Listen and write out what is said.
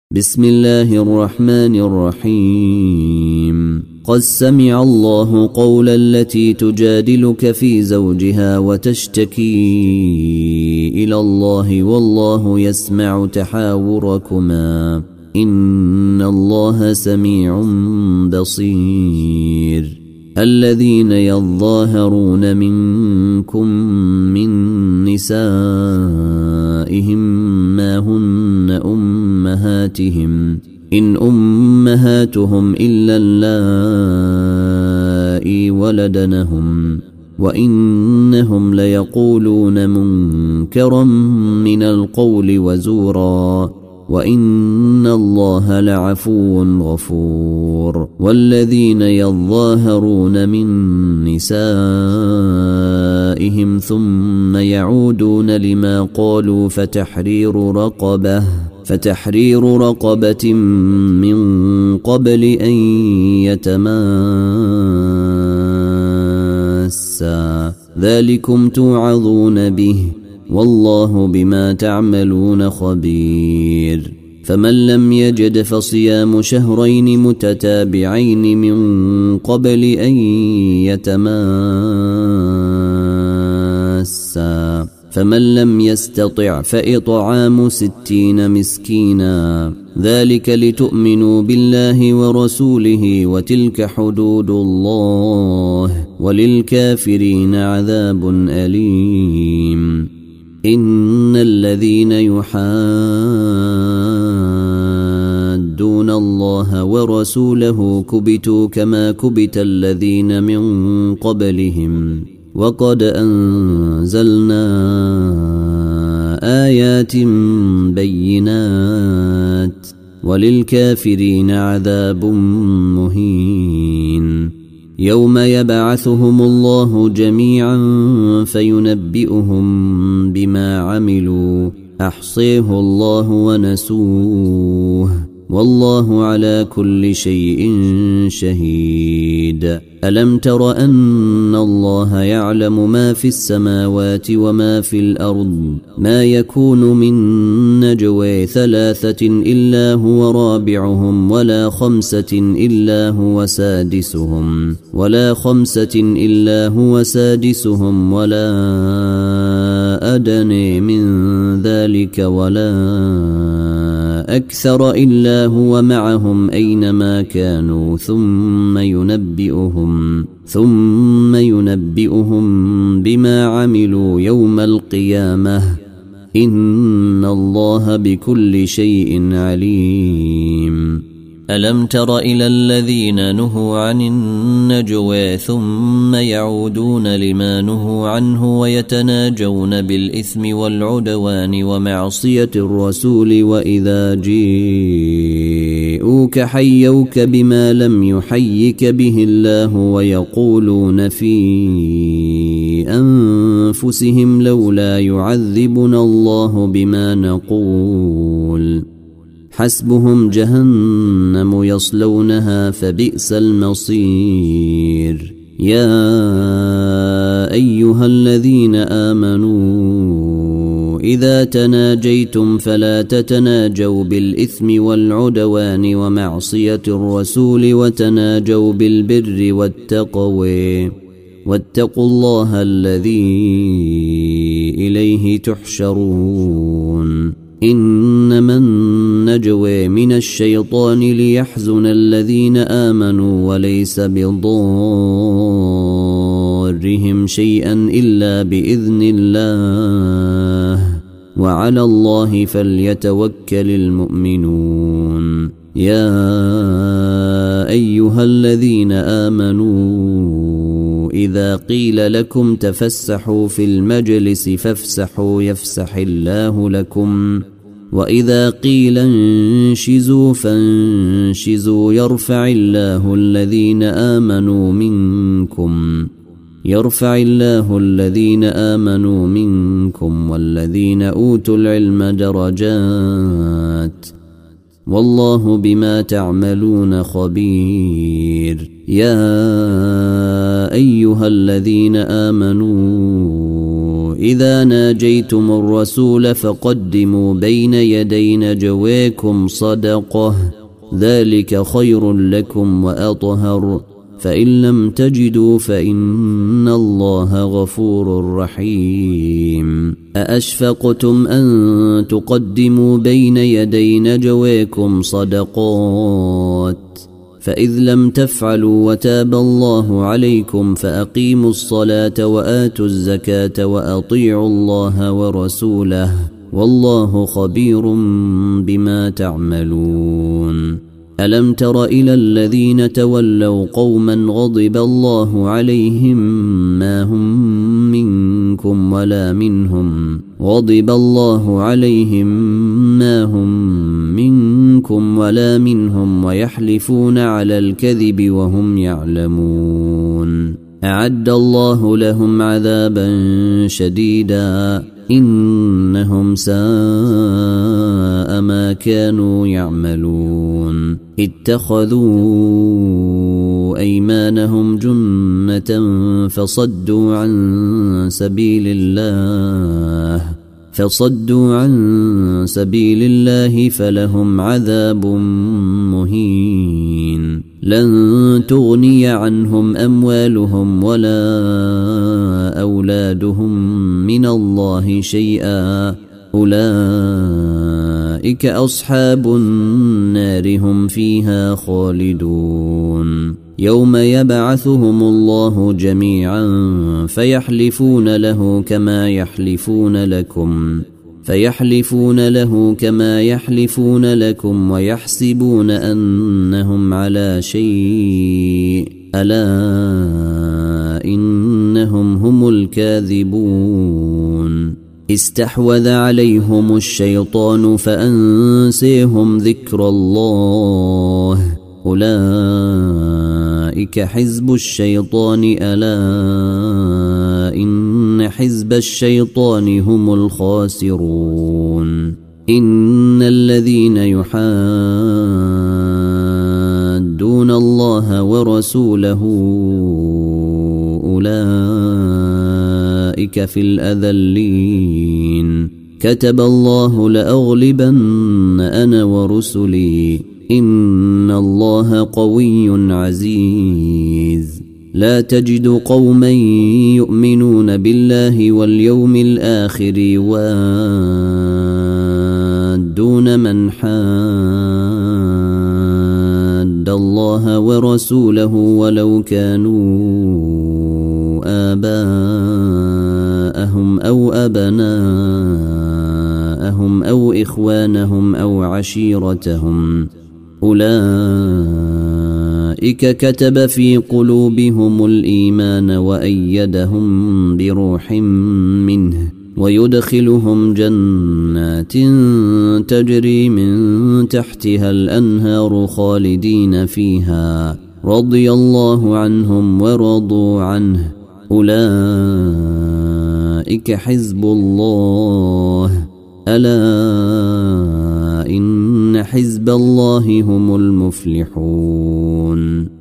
بسم الله الرحمن الرحيم. قد سمع الله قول التي تجادلك في زوجها وتشتكي إلى الله والله يسمع تحاوركما إن الله سميع بصير. الذين يظاهرون منكم من نسائهم ما هن أمهاتهم إن أمهاتهم إلا اللائي ولدنهم وإنهم ليقولون منكرا من القول وزورا وإن الله لعفو غفور. والذين يظاهرون من نسائهم ثم يعودون لما قالوا فتحرير رقبة من قبل أن يتماسا ذلكم توعظون به والله بما تعملون خبير. فمن لم يجد فصيام شهرين متتابعين من قبل أن يتماسا فمن لم يستطع فإطعام 60 مسكينا ذلك لتؤمنوا بالله ورسوله وتلك حدود الله وللكافرين عذاب أليم. إن الذين يحادون الله ورسوله كبتوا كما كبت الذين من قبلهم وقد أنزلنا آيات بينات وللكافرين عذاب مهين. يوم يبعثهم الله جميعا فينبئهم بما عملوا أحصيه الله ونسوه والله على كل شيء شهيد. ألم تر أن الله يعلم ما في السماوات وما في الأرض ما يكون من نجوى 3 إلا هو رابعهم ولا 5 إلا هو سادسهم ولا أدنى من ذلك ولا أكثر إلا هو معهم أينما كانوا ثم ينبئهم بما عملوا يوم القيامة إن الله بكل شيء عليم. ألم تر إلى الذين نهوا عن النجوى ثم يعودون لما نهوا عنه ويتناجون بالإثم والعدوان ومعصية الرسول وإذا جيءوك حيوك بما لم يحيك به الله ويقولون في أنفسهم لولا يعذبنا الله بما نقول حسبهم جهنم يصلونها فبئس المصير. يا أيها الذين آمنوا إذا تناجيتم فلا تتناجوا بالإثم والعدوان ومعصية الرسول وتناجوا بالبر والتقوى واتقوا الله الذي إليه تحشرون. إنما النجوى من الشيطان ليحزن الذين آمنوا وليس بضارهم شيئا إلا بإذن الله وعلى الله فليتوكل المؤمنون. يا أيها الذين آمنوا إذا قيل لكم تفسحوا في المجلس فافسحوا يفسح الله لكم وإذا قيل انشزوا فانشزوا يرفع الله الذين آمنوا منكم والذين أوتوا العلم درجات والله بما تعملون خبير. يا أيها الذين آمنوا إذا ناجيتم الرسول فقدموا بين يدي نجويكم صدقة ذلك خير لكم وأطهر فإن لم تجدوا فإن الله غفور رحيم أأشفقتم أن تقدموا بين يدي نجويكم صدقات فإذ لم تفعلوا وتاب الله عليكم فأقيموا الصلاة وآتوا الزكاة وأطيعوا الله ورسوله والله خبير بما تعملون ألم تر إلى الذين تولوا قوما غضب الله عليهم ما هم منكم ولا منهم غضب الله عليهم ما هم منكم ولا منهم ويحلفون على الكذب وهم يعلمون أعد الله لهم عذابا شديدا إنهم ساء ما كانوا يعملون اتخذوا أيمانهم جنة فصدوا عن سبيل الله فلهم عذاب مهين لن تغني عنهم أموالهم ولا أولادهم من الله شيئا أولئك أصحاب النار هم فيها خالدون يوم يبعثهم الله جميعا فيحلفون له كما يحلفون لكم ويحسبون أنهم على شيء ألا إنهم هم الكاذبون استحوذ عليهم الشيطان فأنسيهم ذكر الله أولئك حزب الشيطان ألا إن حزب الشيطان هم الخاسرون إن الذين يحادون الله ورسوله أولئك في الأذلين كتب الله لأغلبن أنا ورسلي إن الله قوي عزيز لا تجد قوما يؤمنون بالله واليوم الآخر يوادون من حاد الله ورسوله ولو كانوا آباءهم أو أبناءهم أو إخوانهم أو عشيرتهم أولئك كتب في قلوبهم الإيمان وأيدهم بروح منه ويدخلهم جنات تجري من تحتها الأنهار خالدين فيها رضي الله عنهم ورضوا عنه أولئك حزب الله ألا إن حزب الله هم المفلحون